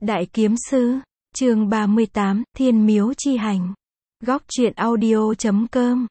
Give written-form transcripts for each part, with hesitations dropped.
Đại Kiếm Sư, chương 38, Thiên Miếu Chi Hành. Góc truyện audio.com.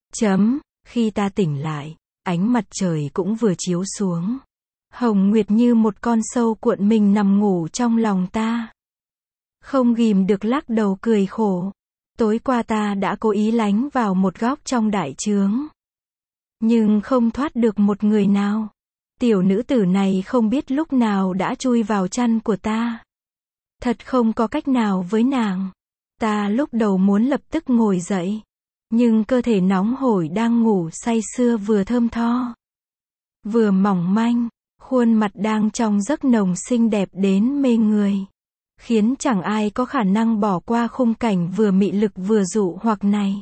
Khi ta tỉnh lại, ánh mặt trời cũng vừa chiếu xuống. Hồng Nguyệt như một con sâu cuộn mình nằm ngủ trong lòng ta. Không ghìm được lắc đầu cười khổ. Tối qua ta đã cố ý lánh vào một góc trong đại trướng. Nhưng không thoát được một người nào. Tiểu nữ tử này không biết lúc nào đã chui vào chăn của ta. Thật không có cách nào với nàng. Ta lúc đầu muốn lập tức ngồi dậy. Nhưng cơ thể nóng hổi đang ngủ say sưa vừa thơm tho, vừa mỏng manh, khuôn mặt đang trong giấc nồng xinh đẹp đến mê người. Khiến chẳng ai có khả năng bỏ qua khung cảnh vừa mị lực vừa dụ hoặc này.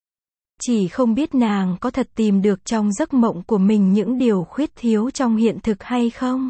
Chỉ không biết nàng có thật tìm được trong giấc mộng của mình những điều khuyết thiếu trong hiện thực hay không?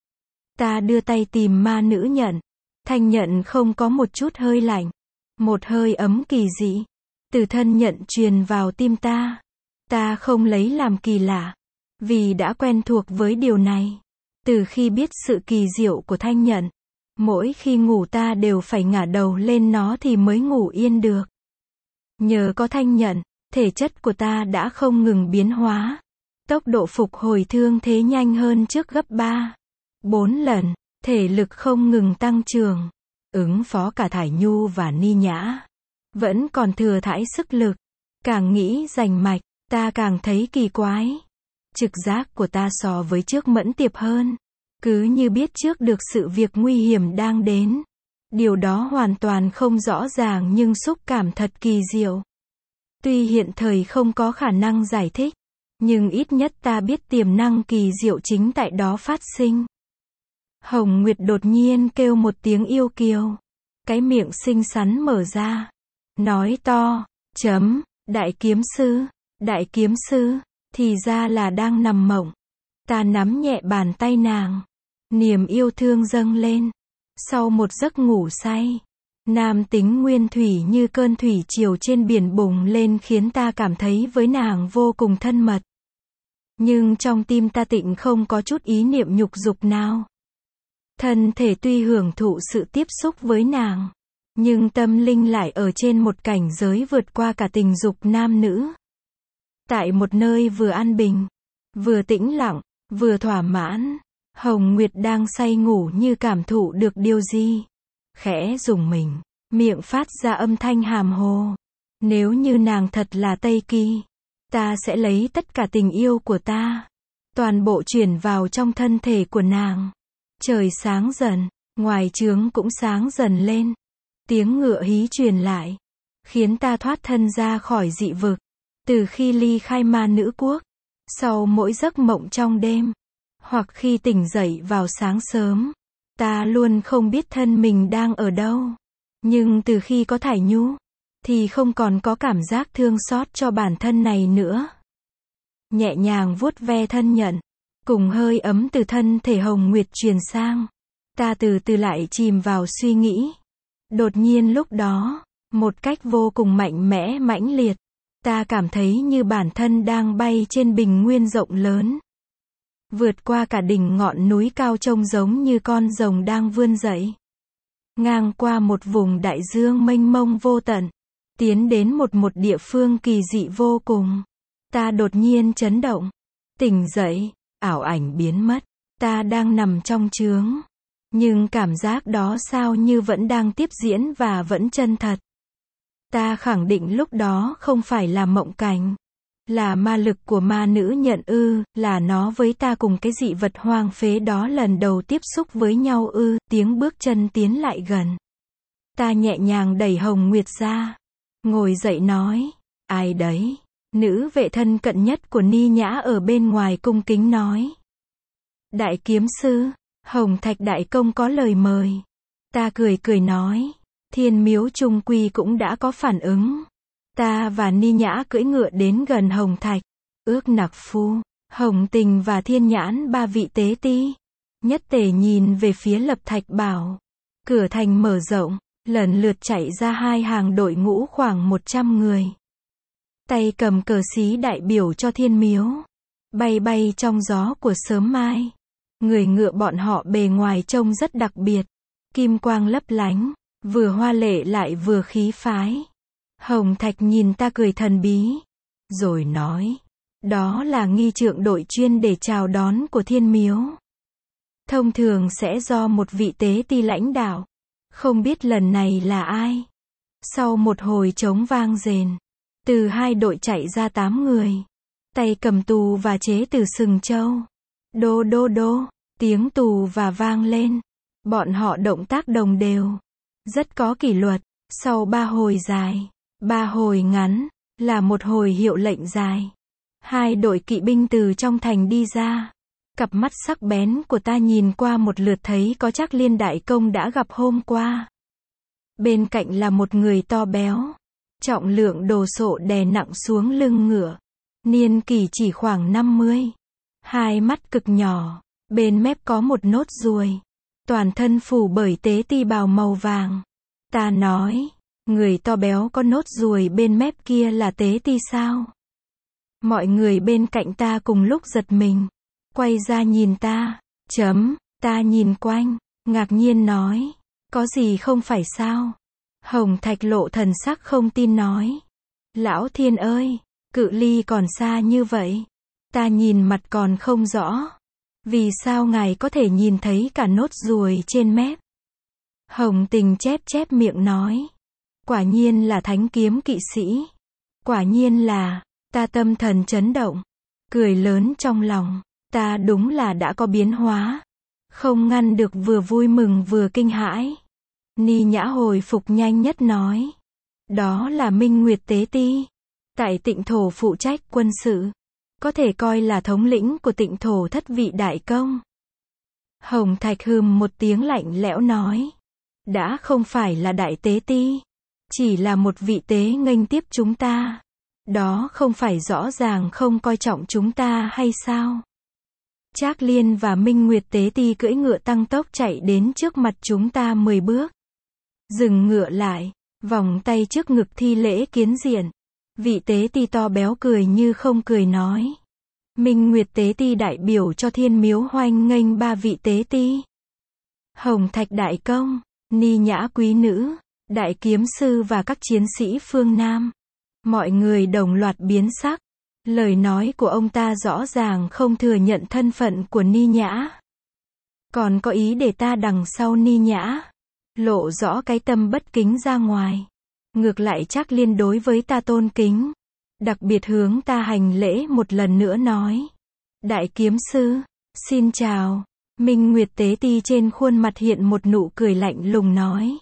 Ta đưa tay tìm ma nữ nhận. Thanh nhận không có một chút hơi lạnh. Một hơi ấm kỳ dị. Từ thân nhận truyền vào tim ta. Ta không lấy làm kỳ lạ. Vì đã quen thuộc với điều này. Từ khi biết sự kỳ diệu của thanh nhận. Mỗi khi ngủ ta đều phải ngả đầu lên nó thì mới ngủ yên được. Nhờ có thanh nhận, thể chất của ta đã không ngừng biến hóa. Tốc độ phục hồi thương thế nhanh hơn trước gấp 3, 4 lần. Thể lực không ngừng tăng trưởng. Ứng phó cả Thải Nhu và Ni Nhã. Vẫn còn thừa thãi sức lực. Càng nghĩ rành mạch, ta càng thấy kỳ quái. Trực giác của ta so với trước mẫn tiệp hơn. Cứ như biết trước được sự việc nguy hiểm đang đến. Điều đó hoàn toàn không rõ ràng nhưng xúc cảm thật kỳ diệu. Tuy hiện thời không có khả năng giải thích, nhưng ít nhất ta biết tiềm năng kỳ diệu chính tại đó phát sinh. Hồng Nguyệt đột nhiên kêu một tiếng yêu kiều. Cái miệng xinh xắn mở ra. Nói to, Đại Kiếm Sư, Đại Kiếm Sư, thì ra là đang nằm mộng. Ta nắm nhẹ bàn tay nàng. Niềm yêu thương dâng lên. Sau một giấc ngủ say, nam tính nguyên thủy như cơn thủy triều trên biển bùng lên khiến ta cảm thấy với nàng vô cùng thân mật. Nhưng trong tim ta tịnh không có chút ý niệm nhục dục nào. Thân thể tuy hưởng thụ sự tiếp xúc với nàng, nhưng tâm linh lại ở trên một cảnh giới vượt qua cả tình dục nam nữ. Tại một nơi vừa an bình, vừa tĩnh lặng, vừa thỏa mãn, Hồng Nguyệt đang say ngủ như cảm thụ được điều gì. Khẽ rùng mình, miệng phát ra âm thanh hàm hồ. Nếu như nàng thật là Tây Kỳ, ta sẽ lấy tất cả tình yêu của ta, toàn bộ chuyển vào trong thân thể của nàng. Trời sáng dần, ngoài trướng cũng sáng dần lên. Tiếng ngựa hí truyền lại, khiến ta thoát thân ra khỏi dị vực. Từ khi ly khai ma nữ quốc, sau mỗi giấc mộng trong đêm, hoặc khi tỉnh dậy vào sáng sớm, ta luôn không biết thân mình đang ở đâu. Nhưng từ khi có Thải Nhu, thì không còn có cảm giác thương xót cho bản thân này nữa. Nhẹ nhàng vuốt ve thân nhận, cùng hơi ấm từ thân thể Hồng Nguyệt truyền sang. Ta từ từ lại chìm vào suy nghĩ. Đột nhiên lúc đó, một cách vô cùng mạnh mẽ mãnh liệt, ta cảm thấy như bản thân đang bay trên bình nguyên rộng lớn. Vượt qua cả đỉnh ngọn núi cao trông giống như con rồng đang vươn dậy. Ngang qua một vùng đại dương mênh mông vô tận. Tiến đến một địa phương kỳ dị vô cùng. Ta đột nhiên chấn động. Tỉnh dậy, ảo ảnh biến mất. Ta đang nằm trong trướng. Nhưng cảm giác đó sao như vẫn đang tiếp diễn và vẫn chân thật. Ta khẳng định lúc đó không phải là mộng cảnh. Là ma lực của ma nữ nhận là nó với ta cùng cái dị vật hoang phế đó lần đầu tiếp xúc với nhau tiếng bước chân tiến lại gần. Ta nhẹ nhàng đẩy Hồng Nguyệt ra. Ngồi dậy nói, ai đấy? Nữ vệ thân cận nhất của Ni Nhã ở bên ngoài cung kính nói. Đại Kiếm Sư, Hồng Thạch Đại Công có lời mời. Ta cười cười nói, Thiên Miếu trung quy cũng đã có phản ứng. Ta và Ni Nhã cưỡi ngựa đến gần Hồng Thạch. Ước Nặc Phu, Hồng Tình và Thiên Nhãn ba vị tế ti. Nhất tề nhìn về phía Lập Thạch Bảo. Cửa thành mở rộng, lần lượt chạy ra hai hàng đội ngũ khoảng 100 người. Tay cầm cờ xí đại biểu cho Thiên Miếu. Bay bay trong gió của sớm mai. Người ngựa bọn họ bề ngoài trông rất đặc biệt. kim quang lấp lánh, vừa hoa lệ lại vừa khí phái. Hồng Thạch nhìn ta cười thần bí, rồi nói, đó là nghi trượng đội chuyên để chào đón của Thiên Miếu. Thông thường sẽ do một vị tế ti lãnh đạo, không biết lần này là ai. Sau một hồi trống vang rền, từ hai đội chạy ra 8 người, tay cầm tù và chế từ sừng trâu. Đô đô đô, tiếng tù và vang lên. Bọn họ động tác đồng đều, rất có kỷ luật. Sau 3 hồi dài, 3 hồi ngắn, là một hồi hiệu lệnh dài. Hai đội kỵ binh từ trong thành đi ra. Cặp mắt sắc bén của ta nhìn qua một lượt thấy có Trác Liên đại công đã gặp hôm qua. Bên cạnh là một người to béo, trọng lượng đồ sộ đè nặng xuống lưng ngựa. Niên kỷ chỉ khoảng 50. Hai mắt cực nhỏ, bên mép có một nốt ruồi. Toàn thân phủ bởi tế ti bào màu vàng. Ta nói, người to béo có nốt ruồi bên mép kia là tế ti sao? Mọi người bên cạnh ta cùng lúc giật mình, quay ra nhìn ta. Ta nhìn quanh, ngạc nhiên nói, có gì không phải sao? Hồng Thạch lộ thần sắc không tin nói, Lão Thiên ơi, cự ly còn xa như vậy, ta nhìn mặt còn không rõ. Vì sao ngài có thể nhìn thấy cả nốt ruồi trên mép? Hồng Tình chép chép miệng nói, quả nhiên là thánh kiếm kỵ sĩ. Quả nhiên là, ta tâm thần chấn động, cười lớn trong lòng, ta đúng là đã có biến hóa. Không ngăn được vừa vui mừng vừa kinh hãi. Ni Nhã hồi phục nhanh nhất nói, đó là Minh Nguyệt Tế Ti, tại Tịnh Thổ phụ trách quân sự, có thể coi là thống lĩnh của Tịnh Thổ thất vị đại công. Hồng Thạch hừm một tiếng lạnh lẽo nói, đã không phải là đại tế ti, chỉ là một vị tế nghênh tiếp chúng ta. Đó không phải rõ ràng không coi trọng chúng ta hay sao? Trác Liên và Minh Nguyệt Tế Ti cưỡi ngựa tăng tốc chạy đến trước mặt chúng ta 10 bước. Dừng ngựa lại, vòng tay trước ngực thi lễ kiến diện. Vị Tế Ti to béo cười như không cười nói, Minh Nguyệt Tế Ti đại biểu cho Thiên Miếu hoan nghênh 3 vị Tế Ti. Hồng Thạch đại công, Ni Nhã quý nữ, đại kiếm sư và các chiến sĩ phương Nam. Mọi người đồng loạt biến sắc. Lời nói của ông ta rõ ràng không thừa nhận thân phận của Ni Nhã, còn có ý để ta đằng sau Ni Nhã, lộ rõ cái tâm bất kính ra ngoài. Ngược lại Trác Liên đối với ta tôn kính, đặc biệt hướng ta hành lễ một lần nữa nói, đại kiếm sư, xin chào. Minh Nguyệt Tế Ti trên khuôn mặt hiện một nụ cười lạnh lùng nói,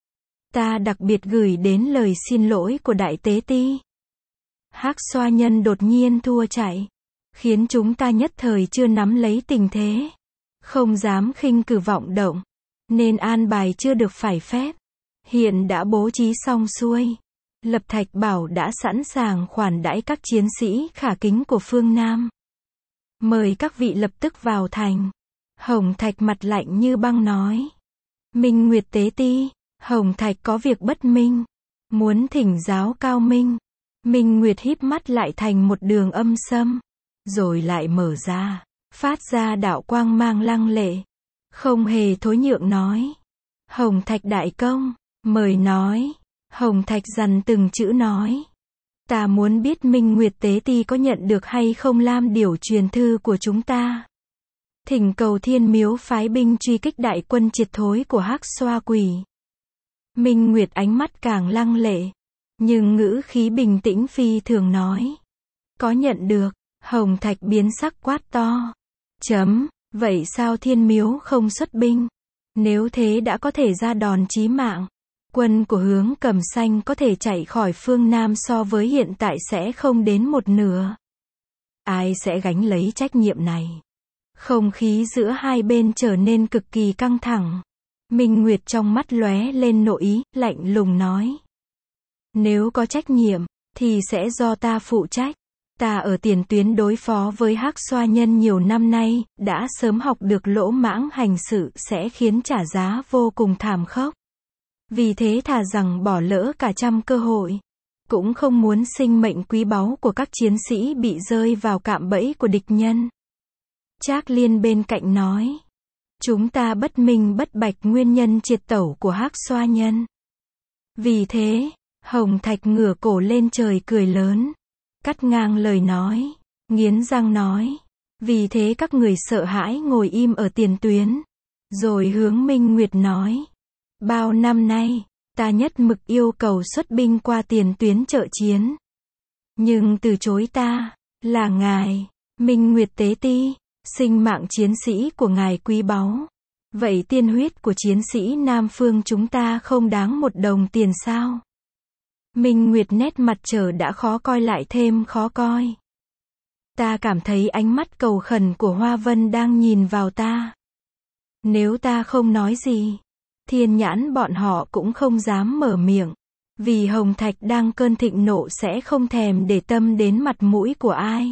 ta đặc biệt gửi đến lời xin lỗi của đại tế ti. Hắc Xoa Nhân đột nhiên thua chạy, khiến chúng ta nhất thời chưa nắm lấy tình thế, không dám khinh cử vọng động, nên an bài chưa được phải phép. Hiện đã bố trí xong xuôi, Lập Thạch Bảo đã sẵn sàng khoản đãi các chiến sĩ khả kính của phương Nam. Mời các vị lập tức vào thành. Hồng Thạch mặt lạnh như băng nói, Minh Nguyệt Tế Ti, Hồng Thạch có việc bất minh, muốn thỉnh giáo cao minh. Minh Nguyệt híp mắt lại thành một đường âm sâm, rồi lại mở ra, phát ra đạo quang mang lăng lệ, không hề thối nhượng nói, Hồng Thạch đại công, mời nói. Hồng Thạch dằn từng chữ nói, ta muốn biết Minh Nguyệt Tế Ti có nhận được hay không Lam Điểu truyền thư của chúng ta. Thỉnh cầu Thiên Miếu phái binh truy kích đại quân triệt thối của Hắc Xoa Quỷ. Minh Nguyệt ánh mắt càng lăng lệ, nhưng ngữ khí bình tĩnh phi thường nói, có nhận được. Hồng Thạch biến sắc quát to, vậy sao Thiên Miếu không xuất binh? Nếu thế đã có thể ra đòn chí mạng, quân của Hướng Cầm Xanh có thể chạy khỏi phương Nam so với hiện tại sẽ không đến một nửa. Ai sẽ gánh lấy trách nhiệm này? Không khí giữa hai bên trở nên cực kỳ căng thẳng. Minh Nguyệt trong mắt lóe lên nội ý, lạnh lùng nói, nếu có trách nhiệm, thì sẽ do ta phụ trách. Ta ở tiền tuyến đối phó với Hắc Xoa Nhân nhiều năm nay, đã sớm học được lỗ mãng hành sự sẽ khiến trả giá vô cùng thảm khốc. Vì thế thà rằng bỏ lỡ cả trăm cơ hội, cũng không muốn sinh mệnh quý báu của các chiến sĩ bị rơi vào cạm bẫy của địch nhân. Trác Liên bên cạnh nói, Chúng ta bất minh bất bạch nguyên nhân triệt tẩu của Hắc Xoa Nhân. Vì thế, Hồng Thạch ngửa cổ lên trời cười lớn, cắt ngang lời nói, nghiến răng nói. Vì thế các người sợ hãi ngồi im ở tiền tuyến. Rồi hướng Minh Nguyệt nói. Bao năm nay, ta nhất mực yêu cầu xuất binh qua tiền tuyến trợ chiến. Nhưng từ chối ta, là ngài, Minh Nguyệt Tế Ti, sinh mạng chiến sĩ của ngài quý báu. Vậy tiên huyết của chiến sĩ Nam Phương chúng ta không đáng một đồng tiền sao? Minh Nguyệt nét mặt trở đã khó coi lại thêm khó coi. Ta cảm thấy ánh mắt cầu khẩn của Hoa Vân đang nhìn vào ta. Nếu ta không nói gì, Thiên Nhãn bọn họ cũng không dám mở miệng. Vì Hồng Thạch đang cơn thịnh nộ sẽ không thèm để tâm đến mặt mũi của ai.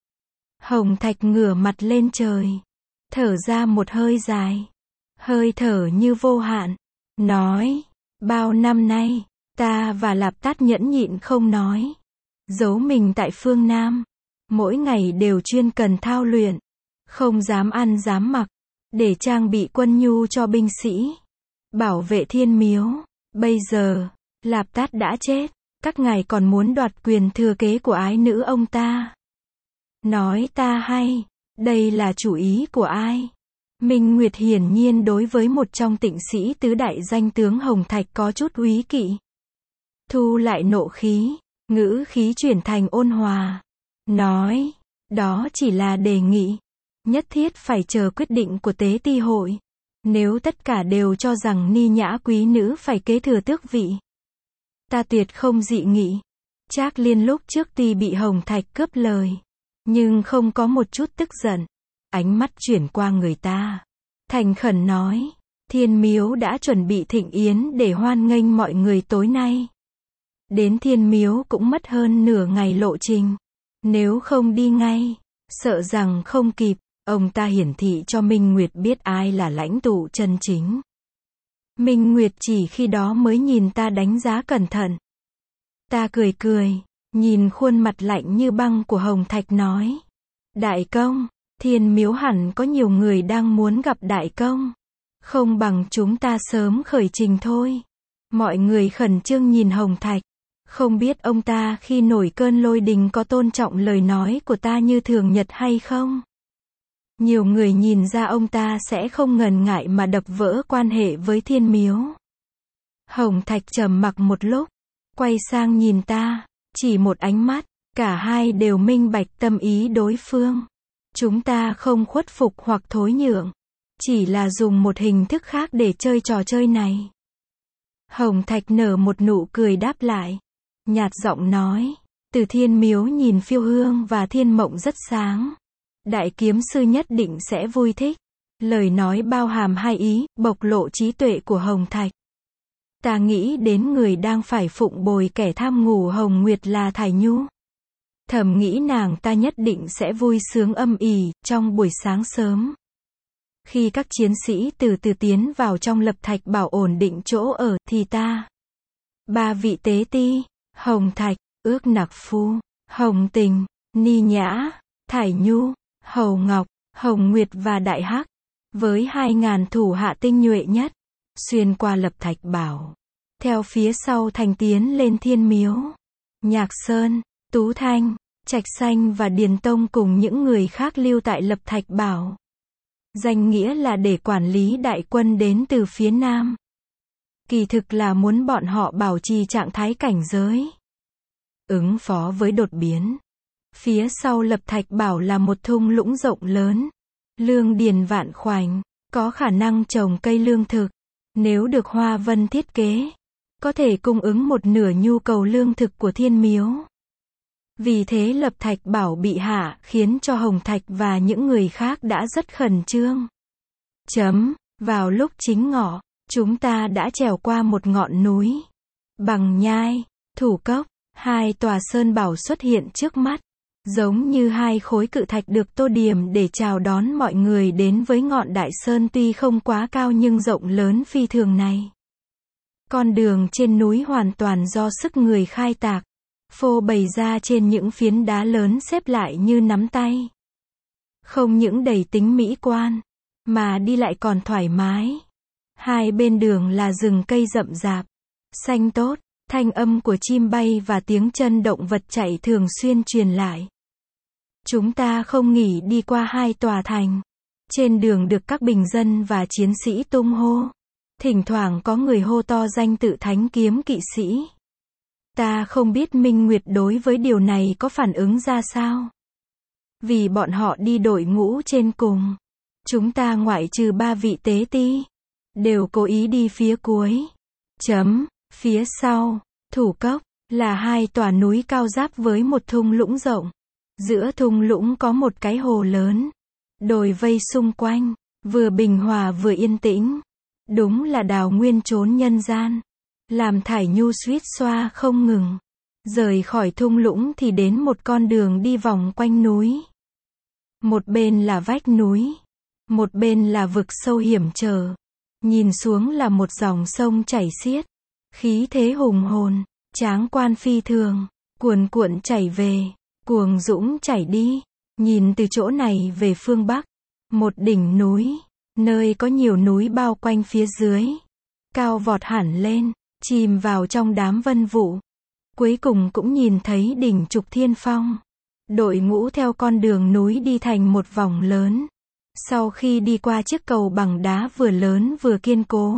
Hồng Thạch ngửa mặt lên trời, thở ra một hơi dài, hơi thở như vô hạn, nói, bao năm nay, ta và Lạp Tát nhẫn nhịn không nói, giấu mình tại phương Nam, mỗi ngày đều chuyên cần thao luyện, không dám ăn dám mặc, để trang bị quân nhu cho binh sĩ, bảo vệ thiên miếu. Bây giờ, Lạp Tát đã chết, các ngài còn muốn đoạt quyền thừa kế của ái nữ ông ta. Nói ta hay, đây là chủ ý của ai? Minh Nguyệt hiển nhiên đối với một trong tịnh sĩ tứ đại danh tướng Hồng Thạch có chút úy kỵ. Thu lại nộ khí, ngữ khí chuyển thành ôn hòa. Nói, đó chỉ là đề nghị. Nhất thiết phải chờ quyết định của tế ti hội. Nếu tất cả đều cho rằng Ni Nhã quý nữ phải kế thừa tước vị, ta tuyệt không dị nghị. Trác Liên lúc trước tuy bị Hồng Thạch cướp lời, nhưng không có một chút tức giận. Ánh mắt chuyển qua người ta, thành khẩn nói, Thiên Miếu đã chuẩn bị thịnh yến để hoan nghênh mọi người tối nay. Đến Thiên Miếu cũng mất hơn nửa ngày lộ trình. Nếu không đi ngay, sợ rằng không kịp. Ông ta hiển thị cho Minh Nguyệt biết ai là lãnh tụ chân chính. Minh Nguyệt chỉ khi đó mới nhìn ta đánh giá cẩn thận. Ta cười cười, nhìn khuôn mặt lạnh như băng của Hồng Thạch nói. Đại công, Thiên Miếu hẳn có nhiều người đang muốn gặp đại công. Không bằng chúng ta sớm khởi trình thôi. Mọi người khẩn trương nhìn Hồng Thạch. Không biết ông ta khi nổi cơn lôi đình có tôn trọng lời nói của ta như thường nhật hay không? Nhiều người nhìn ra ông ta sẽ không ngần ngại mà đập vỡ quan hệ với Thiên Miếu. Hồng Thạch trầm mặc một lúc, quay sang nhìn ta, chỉ một ánh mắt, cả hai đều minh bạch tâm ý đối phương. Chúng ta không khuất phục hoặc thối nhượng, chỉ là dùng một hình thức khác để chơi trò chơi này. Hồng Thạch nở một nụ cười đáp lại, nhạt giọng nói, từ Thiên Miếu nhìn Phiêu Hương và Thiên Mộng rất sáng. Đại kiếm sư nhất định sẽ vui thích. Lời nói bao hàm hai ý, bộc lộ trí tuệ của Hồng Thạch. Ta nghĩ đến người đang phải phụng bồi kẻ tham ngủ Hồng Nguyệt là Thải Nhu. Thầm nghĩ nàng ta nhất định sẽ vui sướng âm ỉ, trong buổi sáng sớm. Khi các chiến sĩ từ từ tiến vào trong Lập Thạch Bảo ổn định chỗ ở, thì ta. Ba vị tế ti, Hồng Thạch, Ước Nặc Phu, Hồng Tình, Ni Nhã, Thải Nhu, Hầu Ngọc, Hồng Nguyệt và Đại Hắc, với 2.000 thủ hạ tinh nhuệ nhất, xuyên qua Lập Thạch Bảo, theo phía sau thành tiến lên Thiên Miếu. Nhạc Sơn, Tú Thanh, Trạch Xanh và Điền Tông cùng những người khác lưu tại Lập Thạch Bảo. Danh nghĩa là để quản lý đại quân đến từ phía Nam. Kỳ thực là muốn bọn họ bảo trì trạng thái cảnh giới, ứng phó với đột biến. Phía sau Lập Thạch Bảo là một thung lũng rộng lớn, lương điền vạn khoảnh, có khả năng trồng cây lương thực. Nếu được Hoa Vân thiết kế, có thể cung ứng một nửa nhu cầu lương thực của Thiên Miếu. Vì thế Lập Thạch Bảo bị hạ, khiến cho Hồng Thạch và những người khác đã rất khẩn trương. Vào lúc chính ngọ, chúng ta đã trèo qua một ngọn núi. Bằng Nhai, Thủ Cốc, hai tòa sơn bảo xuất hiện trước mắt. Giống như hai khối cự thạch được tô điểm để chào đón mọi người đến với ngọn đại sơn tuy không quá cao nhưng rộng lớn phi thường này. Con đường trên núi hoàn toàn do sức người khai tạc, phô bày ra trên những phiến đá lớn xếp lại như nắm tay. Không những đầy tính mỹ quan, mà đi lại còn thoải mái. Hai bên đường là rừng cây rậm rạp, xanh tốt, thanh âm của chim bay và tiếng chân động vật chạy thường xuyên truyền lại. Chúng ta không nghỉ đi qua hai tòa thành. Trên đường được các bình dân và chiến sĩ tung hô. Thỉnh thoảng có người hô to danh tự thánh kiếm kỵ sĩ. Ta không biết Minh Nguyệt đối với điều này có phản ứng ra sao. Vì bọn họ đi đội ngũ trên cùng. Chúng ta ngoại trừ 3 vị tế ti, đều cố ý đi phía cuối. Phía sau, Thủ Cốc, là hai tòa núi cao giáp với một thung lũng rộng. Giữa thung lũng có một cái hồ lớn. Đồi vây xung quanh, vừa bình hòa vừa yên tĩnh. Đúng là đào nguyên chốn nhân gian. Làm Thải Nhu suýt xoa không ngừng. Rời khỏi thung lũng thì đến một con đường đi vòng quanh núi. Một bên là vách núi, một bên là vực sâu hiểm trở. Nhìn xuống là một dòng sông chảy xiết. Khí thế hùng hồn, tráng quan phi thường, cuồn cuộn chảy về, cuồng dũng chảy đi. Nhìn từ chỗ này về phương Bắc, một đỉnh núi, nơi có nhiều núi bao quanh phía dưới, cao vọt hẳn lên, chìm vào trong đám vân vụ. Cuối cùng cũng nhìn thấy đỉnh Trục Thiên Phong. Đội ngũ theo con đường núi đi thành một vòng lớn. Sau khi đi qua chiếc cầu bằng đá vừa lớn vừa kiên cố,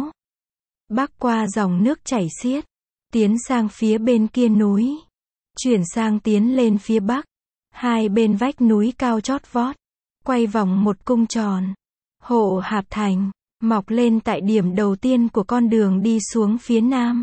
bắc qua dòng nước chảy xiết, tiến sang phía bên kia núi, chuyển sang tiến lên phía bắc. Hai bên vách núi cao chót vót, quay vòng một cung tròn. Hộ Hạp Thành, mọc lên tại điểm đầu tiên của con đường đi xuống phía nam.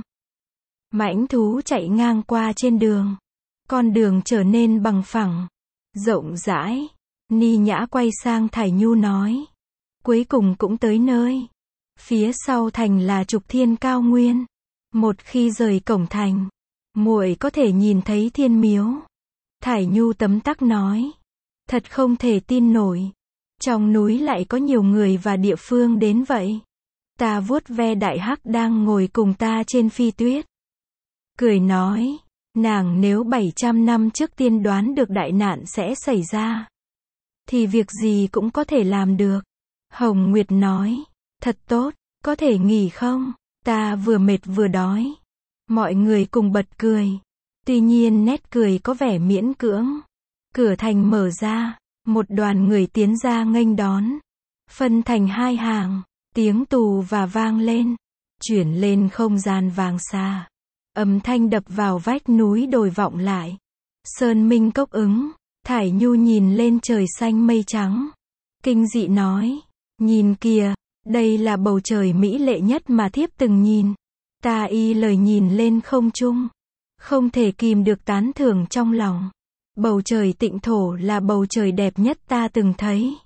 Mãnh thú chạy ngang qua trên đường. Con đường trở nên bằng phẳng, rộng rãi. Ni Nhã quay sang Thải Nhu nói. Cuối cùng cũng tới nơi. Phía sau thành là Trục Thiên Cao Nguyên. Một khi rời cổng thành, muội có thể nhìn thấy thiên miếu. Thải Nhu tấm tắc nói. Thật không thể tin nổi. Trong núi lại có nhiều người và địa phương đến vậy. Ta vuốt ve Đại Hắc đang ngồi cùng ta trên phi tuyết. Cười nói. Nàng nếu 700 năm trước tiên đoán được đại nạn sẽ xảy ra, thì việc gì cũng có thể làm được. Hồng Nguyệt nói. Thật tốt, có thể nghỉ không? Ta vừa mệt vừa đói. Mọi người cùng bật cười. Tuy nhiên nét cười có vẻ miễn cưỡng. Cửa thành mở ra, một đoàn người tiến ra nghênh đón. Phân thành hai hàng, tiếng tù và vang lên, chuyển lên không gian vang xa. Âm thanh đập vào vách núi đồi vọng lại. Sơn Minh cốc ứng. Thải Nhu nhìn lên trời xanh mây trắng, kinh dị nói. Nhìn kìa, đây là bầu trời mỹ lệ nhất mà thiếp từng nhìn. Ta y lời nhìn lên không trung, không thể kìm được tán thưởng trong lòng. Bầu trời Tịnh Thổ là bầu trời đẹp nhất ta từng thấy.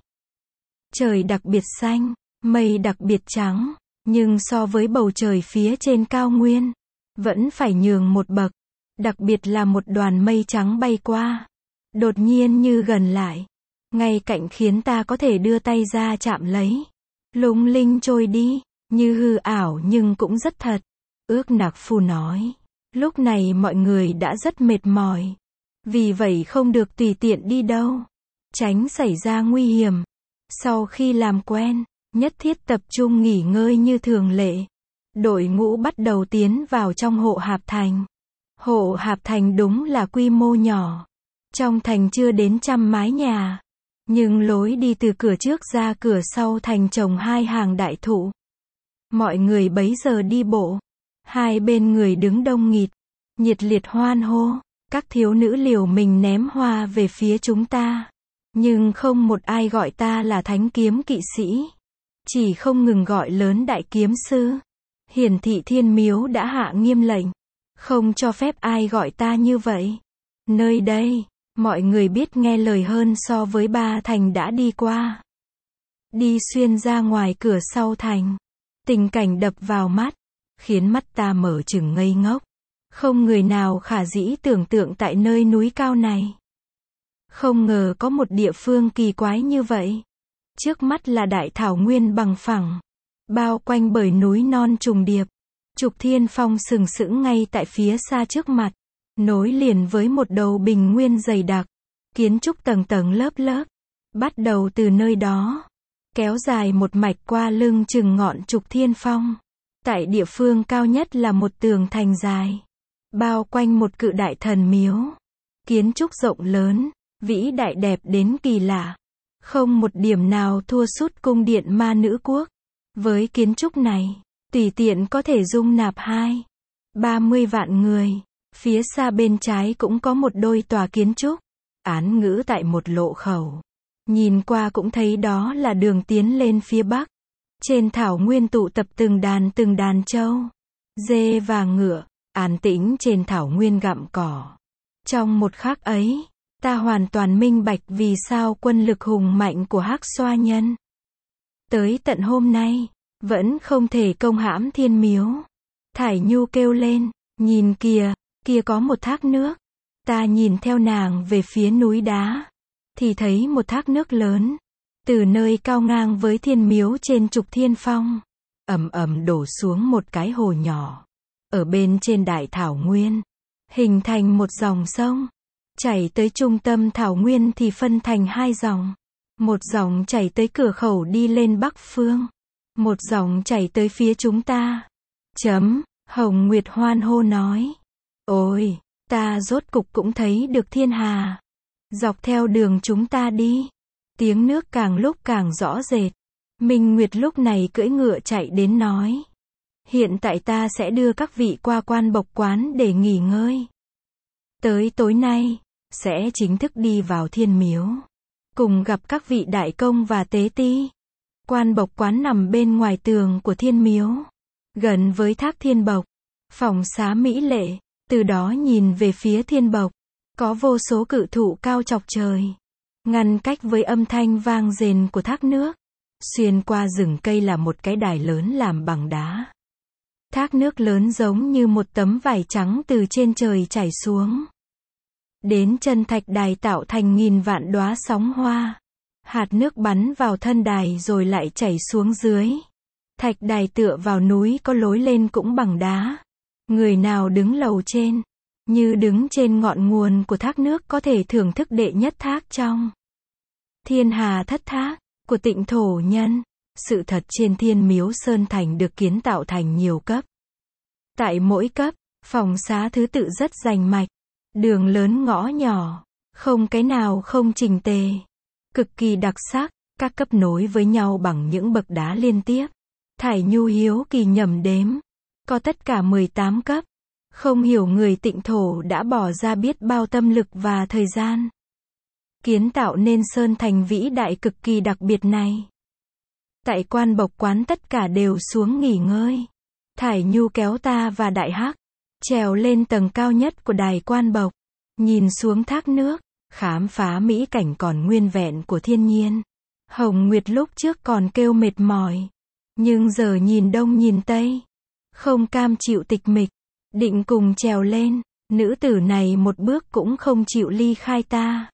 Trời đặc biệt xanh, mây đặc biệt trắng, nhưng so với bầu trời phía trên cao nguyên, vẫn phải nhường một bậc. Đặc biệt là một đoàn mây trắng bay qua, đột nhiên như gần lại, ngay cạnh khiến ta có thể đưa tay ra chạm lấy. Lung linh trôi đi, như hư ảo nhưng cũng rất thật. Ước Nặc Phu nói. Lúc này mọi người đã rất mệt mỏi. Vì vậy không được tùy tiện đi đâu, tránh xảy ra nguy hiểm. Sau khi làm quen, nhất thiết tập trung nghỉ ngơi như thường lệ. Đội ngũ bắt đầu tiến vào trong Hộ Hạp Thành. Hộ Hạp Thành đúng là quy mô nhỏ. Trong thành chưa đến 100 mái nhà. Nhưng lối đi từ cửa trước ra cửa sau thành trồng hai hàng đại thụ. Mọi người bấy giờ đi bộ. Hai bên người đứng đông nghịt, nhiệt liệt hoan hô. Các thiếu nữ liều mình ném hoa về phía chúng ta. Nhưng không một ai gọi ta là thánh kiếm kỵ sĩ. Chỉ không ngừng gọi lớn đại kiếm sư. Hiển thị Thiên Miếu đã hạ nghiêm lệnh, không cho phép ai gọi ta như vậy. Nơi đây, mọi người biết nghe lời hơn so với 3 thành đã đi qua. Đi xuyên ra ngoài cửa sau thành. Tình cảnh đập vào mắt, khiến mắt ta mở trừng ngây ngốc. Không người nào khả dĩ tưởng tượng tại nơi núi cao này. Không ngờ có một địa phương kỳ quái như vậy. Trước mắt là đại thảo nguyên bằng phẳng, bao quanh bởi núi non trùng điệp. Trục Thiên Phong sừng sững ngay tại phía xa trước mặt, nối liền với một đầu bình nguyên dày đặc, kiến trúc tầng tầng lớp lớp. Bắt đầu từ nơi đó, kéo dài một mạch qua lưng chừng ngọn Trục Thiên Phong. Tại địa phương cao nhất là một tường thành dài, bao quanh một cự đại thần miếu. Kiến trúc rộng lớn, vĩ đại đẹp đến kỳ lạ. Không một điểm nào thua sút cung điện ma nữ quốc. Với kiến trúc này, tùy tiện có thể dung nạp 30 vạn người. Phía xa bên trái cũng có một đôi tòa kiến trúc, án ngữ tại một lộ khẩu. Nhìn qua cũng thấy đó là đường tiến lên phía bắc. Trên thảo nguyên tụ tập từng đàn trâu, dê và ngựa, an tĩnh trên thảo nguyên gặm cỏ. Trong một khắc ấy, ta hoàn toàn minh bạch vì sao quân lực hùng mạnh của Hắc Xoa Nhân tới tận hôm nay vẫn không thể công hãm Thiên Miếu. Thải Nhu kêu lên, nhìn kìa, kia có một thác nước. Ta nhìn theo nàng về phía núi đá, thì thấy một thác nước lớn, từ nơi cao ngang với Thiên Miếu trên Trục Thiên Phong, ầm ầm đổ xuống một cái hồ nhỏ. Ở bên trên đại thảo nguyên, hình thành một dòng sông. Chảy tới trung tâm thảo nguyên thì phân thành 2 dòng. Một dòng chảy tới cửa khẩu đi lên bắc phương. Một dòng chảy tới phía chúng ta. Hồng Nguyệt hoan hô nói. Ôi, ta rốt cục cũng thấy được thiên hà. Dọc theo đường chúng ta đi, tiếng nước càng lúc càng rõ rệt. Minh Nguyệt lúc này cưỡi ngựa chạy đến nói. Hiện tại ta sẽ đưa các vị qua Quan Bộc Quán để nghỉ ngơi. Tới tối nay, sẽ chính thức đi vào Thiên Miếu, cùng gặp các vị đại công và tế ti. Quan Bộc Quán nằm bên ngoài tường của Thiên Miếu, gần với thác Thiên Bộc, phòng xá mỹ lệ. Từ đó nhìn về phía Thiên Bộc, có vô số cự thụ cao chọc trời, ngăn cách với âm thanh vang rền của thác nước. Xuyên qua rừng cây là một cái đài lớn làm bằng đá. Thác nước lớn giống như một tấm vải trắng từ trên trời chảy xuống. Đến chân thạch đài tạo thành nghìn vạn đóa sóng hoa. Hạt nước bắn vào thân đài rồi lại chảy xuống dưới. Thạch đài tựa vào núi có lối lên cũng bằng đá. Người nào đứng lầu trên, như đứng trên ngọn nguồn của thác nước có thể thưởng thức đệ nhất thác trong Thiên Hà Thất Thác của Tịnh Thổ Nhân. Sự thật trên Thiên Miếu Sơn Thành được kiến tạo thành nhiều cấp. Tại mỗi cấp, phòng xá thứ tự rất rành mạch, đường lớn ngõ nhỏ, không cái nào không chỉnh tề, cực kỳ đặc sắc. Các cấp nối với nhau bằng những bậc đá liên tiếp. Thải Nhu hiếu kỳ nhẩm đếm, có tất cả 18 cấp. Không hiểu người Tịnh Thổ đã bỏ ra biết bao tâm lực và thời gian kiến tạo nên Sơn Thành vĩ đại cực kỳ đặc biệt này. Tại Quan Bộc Quán tất cả đều xuống nghỉ ngơi. Thải Nhu kéo ta và Đại Hắc trèo lên tầng cao nhất của đài Quan Bộc, nhìn xuống thác nước, khám phá mỹ cảnh còn nguyên vẹn của thiên nhiên. Hồng Nguyệt lúc trước còn kêu mệt mỏi, nhưng giờ nhìn đông nhìn tây, không cam chịu tịch mịch, định cùng trèo lên. Nữ tử này một bước cũng không chịu ly khai ta.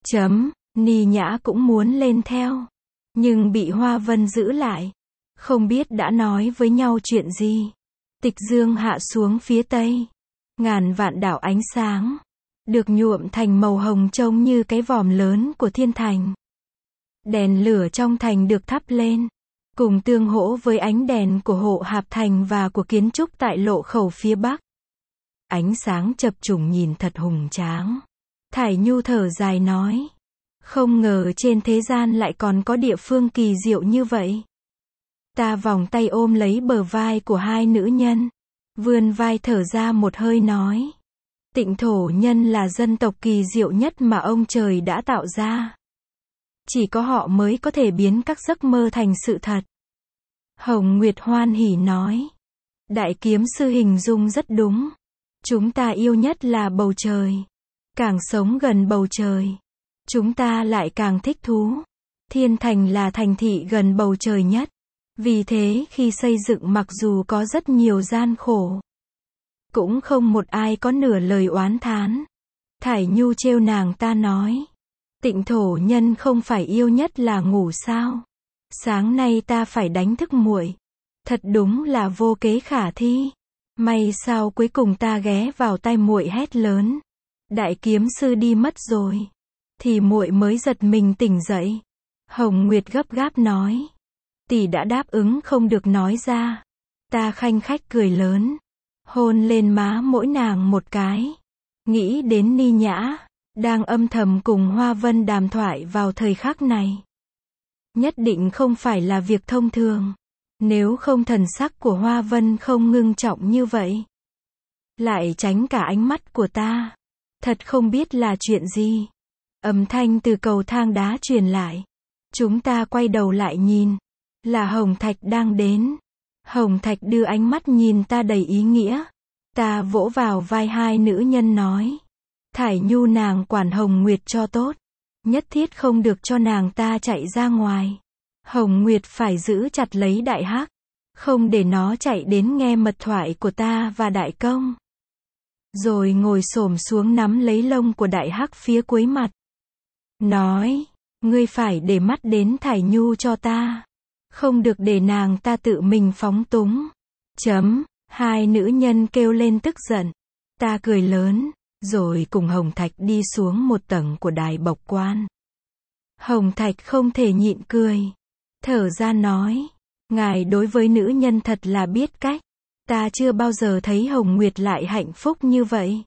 Ni Nhã cũng muốn lên theo, nhưng bị Hoa Vân giữ lại. Không biết đã nói với nhau chuyện gì. Tịch dương hạ xuống phía tây. Ngàn vạn đảo ánh sáng, được nhuộm thành màu hồng trông như cái vòm lớn của thiên thành. Đèn lửa trong thành được thắp lên, cùng tương hỗ với ánh đèn của hộ hạp thành và của kiến trúc tại lộ khẩu phía bắc. Ánh sáng chập trùng nhìn thật hùng tráng. Thải Nhu thở dài nói. Không ngờ trên thế gian lại còn có địa phương kỳ diệu như vậy. Ta vòng tay ôm lấy bờ vai của hai nữ nhân, vươn vai thở ra một hơi nói. Tịnh Thổ Nhân là dân tộc kỳ diệu nhất mà ông trời đã tạo ra. Chỉ có họ mới có thể biến các giấc mơ thành sự thật. Hồng Nguyệt hoan hỉ nói. Đại kiếm sư hình dung rất đúng. Chúng ta yêu nhất là bầu trời. Càng sống gần bầu trời, chúng ta lại càng thích thú. Thiên Thành là thành thị gần bầu trời nhất. Vì thế khi xây dựng mặc dù có rất nhiều gian khổ, cũng không một ai có nửa lời oán thán. Thải Nhu trêu nàng ta nói. Tịnh Thổ Nhân không phải yêu nhất là ngủ sao? Sáng nay ta phải đánh thức muội. Thật đúng là vô kế khả thi. May sao cuối cùng ta ghé vào tai muội hét lớn. Đại kiếm sư đi mất rồi. Thì muội mới giật mình tỉnh dậy. Hồng Nguyệt gấp gáp nói. Tỷ đã đáp ứng không được nói ra. Ta khanh khách cười lớn. Hôn lên má mỗi nàng một cái. Nghĩ đến Ni Nhã, đang âm thầm cùng Hoa Vân đàm thoại vào thời khắc này. Nhất định không phải là việc thông thường. Nếu không thần sắc của Hoa Vân không ngưng trọng như vậy. Lại tránh cả ánh mắt của ta. Thật không biết là chuyện gì. Âm thanh từ cầu thang đá truyền lại. Chúng ta quay đầu lại nhìn. Là Hồng Thạch đang đến. Hồng Thạch đưa ánh mắt nhìn ta đầy ý nghĩa. Ta vỗ vào vai hai nữ nhân nói. Thải Nhu nàng quản Hồng Nguyệt cho tốt. Nhất thiết không được cho nàng ta chạy ra ngoài. Hồng Nguyệt phải giữ chặt lấy Đại Hắc. Không để nó chạy đến nghe mật thoại của ta và Đại Công. Rồi ngồi xổm xuống nắm lấy lông của Đại Hắc phía cuối mặt. Nói, ngươi phải để mắt đến Thải Nhu cho ta. Không được để nàng ta tự mình phóng túng. Hai nữ nhân kêu lên tức giận. Ta cười lớn, rồi cùng Hồng Thạch đi xuống một tầng của đài bộc quan. Hồng Thạch không thể nhịn cười. Thở ra nói, ngài đối với nữ nhân thật là biết cách. Ta chưa bao giờ thấy Hồng Nguyệt lại hạnh phúc như vậy.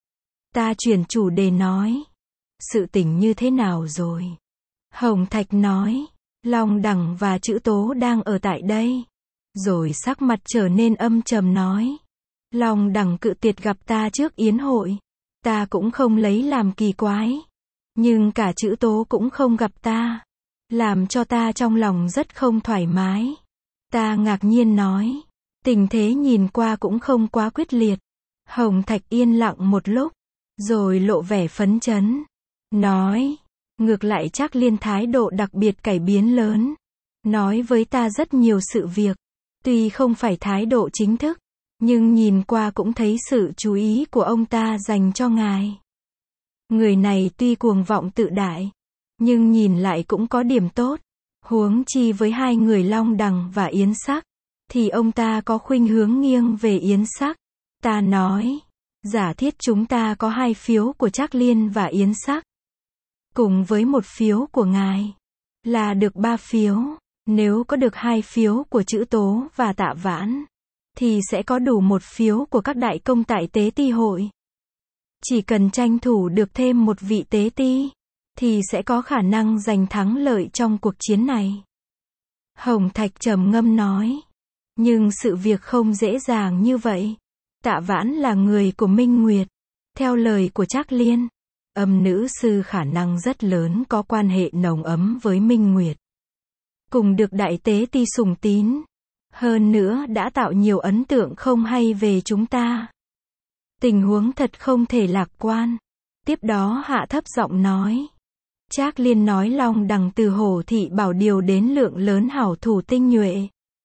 Ta chuyển chủ đề nói. Sự tình như thế nào rồi? Hồng Thạch nói, Long Đằng và Chữ Tố đang ở tại đây. Rồi sắc mặt trở nên âm trầm nói. Long Đằng cự tuyệt gặp ta trước yến hội. Ta cũng không lấy làm kỳ quái. Nhưng cả Chữ Tố cũng không gặp ta. Làm cho ta trong lòng rất không thoải mái. Ta ngạc nhiên nói. Tình thế nhìn qua cũng không quá quyết liệt. Hồng Thạch yên lặng một lúc. Rồi lộ vẻ phấn chấn. Nói. Ngược lại Trác Liên thái độ đặc biệt cải biến lớn. Nói với ta rất nhiều sự việc. Tuy không phải thái độ chính thức. Nhưng nhìn qua cũng thấy sự chú ý của ông ta dành cho ngài. Người này tuy cuồng vọng tự đại. Nhưng nhìn lại cũng có điểm tốt. Huống chi với hai người Long Đằng và Yến Sắc. Thì ông ta có khuynh hướng nghiêng về Yến Sắc. Ta nói. Giả thiết chúng ta có 2 phiếu của Trác Liên và Yến Sắc. Cùng với 1 phiếu của ngài. Là được 3 phiếu. Nếu có được 2 phiếu của Chữ Tố và Tạ Vãn. Thì sẽ có đủ 1 phiếu của các đại công tại tế ti hội. Chỉ cần tranh thủ được thêm 1 vị tế ti. Thì sẽ có khả năng giành thắng lợi trong cuộc chiến này. Hồng Thạch trầm ngâm nói. Nhưng sự việc không dễ dàng như vậy. Tạ Vãn là người của Minh Nguyệt. Theo lời của Trác Liên. Âm nữ sư khả năng rất lớn có quan hệ nồng ấm với Minh Nguyệt. Cùng được đại tế ti sùng tín. Hơn nữa đã tạo nhiều ấn tượng không hay về chúng ta. Tình huống thật không thể lạc quan. Tiếp đó hạ thấp giọng nói. Trác Liên nói Long Đằng từ Hồ Thị Bảo điều đến lượng lớn hảo thủ tinh nhuệ.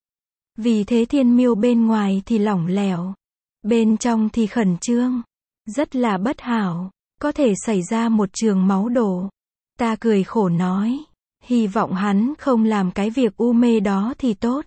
Vì thế Thiên Miêu bên ngoài thì lỏng lẻo. Bên trong thì khẩn trương. Rất là bất hảo. Có thể xảy ra một trường máu đổ. Ta cười khổ nói. Hy vọng hắn không làm cái việc u mê đó thì tốt.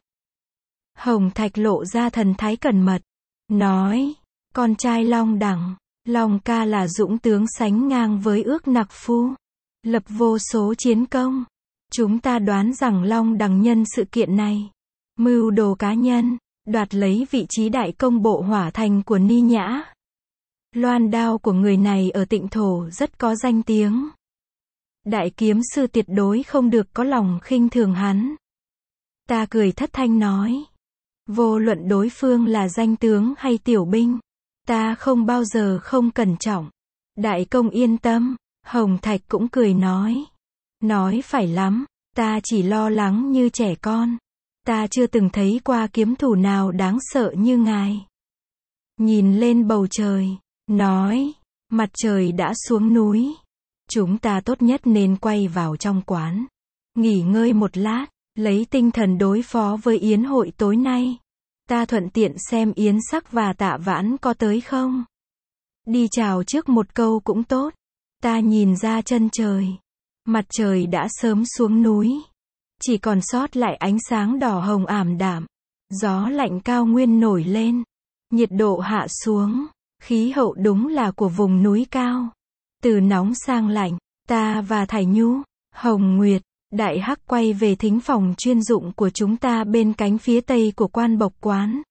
Hồng Thạch lộ ra thần thái cẩn mật. Nói. Con trai Long Đằng. Long ca là dũng tướng sánh ngang với Ước Nặc Phu. Lập vô số chiến công. Chúng ta đoán rằng Long Đằng nhân sự kiện này. Mưu đồ cá nhân. Đoạt lấy vị trí đại công bộ hỏa thành của Ni Nhã. Loan đao của người này ở Tịnh Thổ rất có danh tiếng. Đại kiếm sư tuyệt đối không được có lòng khinh thường hắn. Ta cười thất thanh nói. Vô luận đối phương là danh tướng hay tiểu binh. Ta không bao giờ không cẩn trọng. Đại công yên tâm. Hồng Thạch cũng cười nói. Nói phải lắm. Ta chỉ lo lắng như trẻ con. Ta chưa từng thấy qua kiếm thủ nào đáng sợ như ngài. Nhìn lên bầu trời. Nói. Mặt trời đã xuống núi. Chúng ta tốt nhất nên quay vào trong quán. Nghỉ ngơi một lát. Lấy tinh thần đối phó với yến hội tối nay. Ta thuận tiện xem Yến Sắc và Tạ Vãn có tới không. Đi chào trước một câu cũng tốt. Ta nhìn ra chân trời. Mặt trời đã sớm xuống núi. Chỉ còn sót lại ánh sáng đỏ hồng ảm đạm. Gió lạnh cao nguyên nổi lên. Nhiệt độ hạ xuống. Khí hậu đúng là của vùng núi cao. Từ nóng sang lạnh. Ta và Thải Nhu, Hồng Nguyệt, Đại Hắc quay về thính phòng chuyên dụng của chúng ta bên cánh phía tây của Quan Bộc quán.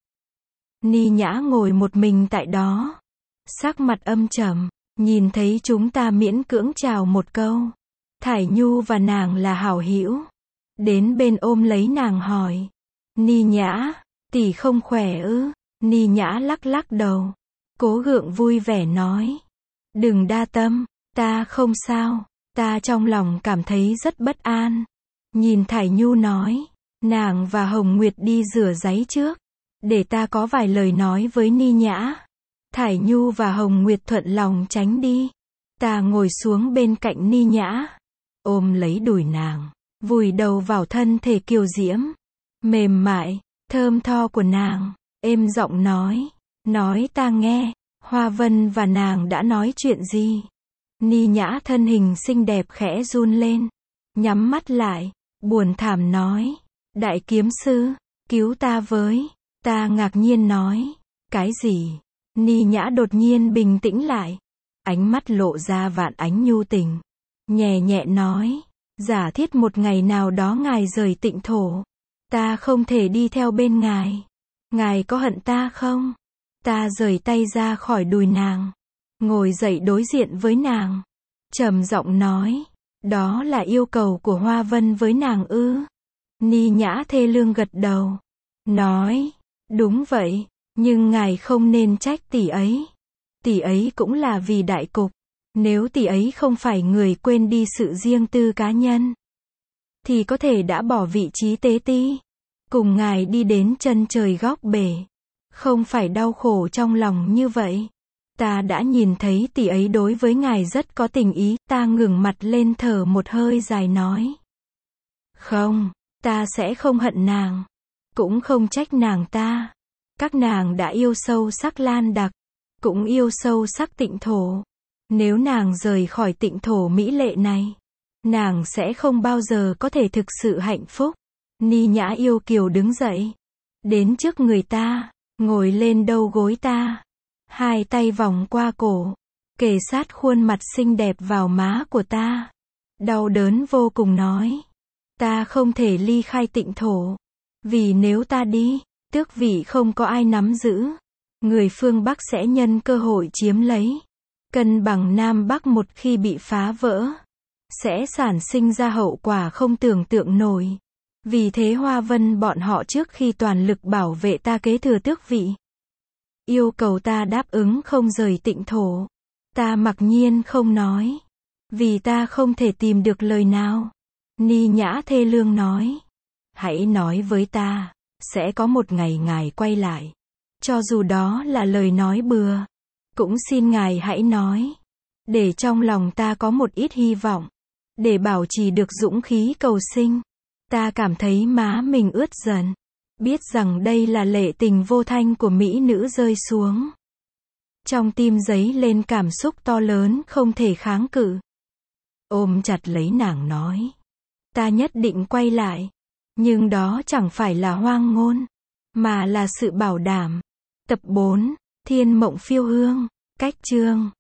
Ni Nhã ngồi một mình tại đó, sắc mặt âm trầm, nhìn thấy chúng ta miễn cưỡng chào một câu. Thải Nhu và nàng là hảo hữu. Đến bên ôm lấy nàng hỏi. Ni Nhã, tỷ không khỏe ư? Ni Nhã lắc lắc đầu. Cố gượng vui vẻ nói. Đừng đa tâm, ta không sao, ta trong lòng cảm thấy rất bất an. Nhìn Thải Nhu nói. Nàng và Hồng Nguyệt đi rửa ráy trước. Để ta có vài lời nói với Ni Nhã. Thải Nhu và Hồng Nguyệt thuận lòng tránh đi. Ta ngồi xuống bên cạnh Ni Nhã, ôm lấy đùi nàng, vùi đầu vào thân thể kiều diễm, mềm mại, thơm tho của nàng, êm giọng nói ta nghe, Hoa Vân và nàng đã nói chuyện gì? Ni Nhã thân hình xinh đẹp khẽ run lên, nhắm mắt lại, buồn thảm nói, đại kiếm sư, cứu ta với. Ta ngạc nhiên nói, cái gì? Ni Nhã đột nhiên bình tĩnh lại, ánh mắt lộ ra vạn ánh nhu tình, nhẹ nhẹ nói, giả thiết một ngày nào đó ngài rời Tịnh thổ, ta không thể đi theo bên ngài có hận ta không? Ta rời tay ra khỏi đùi nàng, ngồi dậy đối diện với nàng, trầm giọng nói, đó là yêu cầu của Hoa Vân với nàng ư? Ni Nhã thê lương gật đầu, nói, đúng vậy, nhưng ngài không nên trách tỷ ấy cũng là vì đại cục, nếu tỷ ấy không phải người quên đi sự riêng tư cá nhân, thì có thể đã bỏ vị trí tế ti, cùng ngài đi đến chân trời góc bể, không phải đau khổ trong lòng như vậy. Ta đã nhìn thấy tỷ ấy đối với ngài rất có tình ý. Ta ngẩng mặt lên thở một hơi dài nói, không, ta sẽ không hận nàng, cũng không trách nàng ta. Các nàng đã yêu sâu sắc Lan Đặc, cũng yêu sâu sắc Tịnh thổ. Nếu nàng rời khỏi Tịnh thổ mỹ lệ này, nàng sẽ không bao giờ có thể thực sự hạnh phúc. Ni Nhã yêu kiều đứng dậy, đến trước người ta, ngồi lên đầu gối ta, hai tay vòng qua cổ, kề sát khuôn mặt xinh đẹp vào má của ta, đau đớn vô cùng nói, ta không thể ly khai Tịnh thổ, vì nếu ta đi, tước vị không có ai nắm giữ, người phương Bắc sẽ nhân cơ hội chiếm lấy. Cân bằng Nam Bắc một khi bị phá vỡ, sẽ sản sinh ra hậu quả không tưởng tượng nổi. Vì thế Hoa Vân bọn họ trước khi toàn lực bảo vệ ta kế thừa tước vị, yêu cầu ta đáp ứng không rời Tịnh thổ. Ta mặc nhiên không nói, vì ta không thể tìm được lời nào. Ni Nhã thê lương nói, hãy nói với ta, sẽ có một ngày ngài quay lại, cho dù đó là lời nói bừa, cũng xin ngài hãy nói, để trong lòng ta có một ít hy vọng, để bảo trì được dũng khí cầu sinh. Ta cảm thấy má mình ướt dần, biết rằng đây là lệ tình vô thanh của mỹ nữ rơi xuống. Trong tim dấy lên cảm xúc to lớn không thể kháng cự. Ôm chặt lấy nàng nói, ta nhất định quay lại, nhưng đó chẳng phải là hoang ngôn, mà là sự bảo đảm. Tập 4, Thiên Mộng Phiêu Hương, cách chương